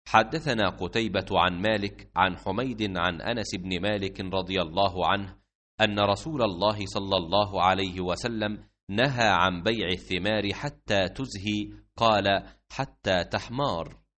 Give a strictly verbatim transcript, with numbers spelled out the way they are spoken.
حدثنا قتيبة عن مالك عن حميد عن أنس بن مالك رضي الله عنه أن رسول الله صلى الله عليه وسلم نهى عن بيع الثمار حتى تزهي، قال حتى تحمار.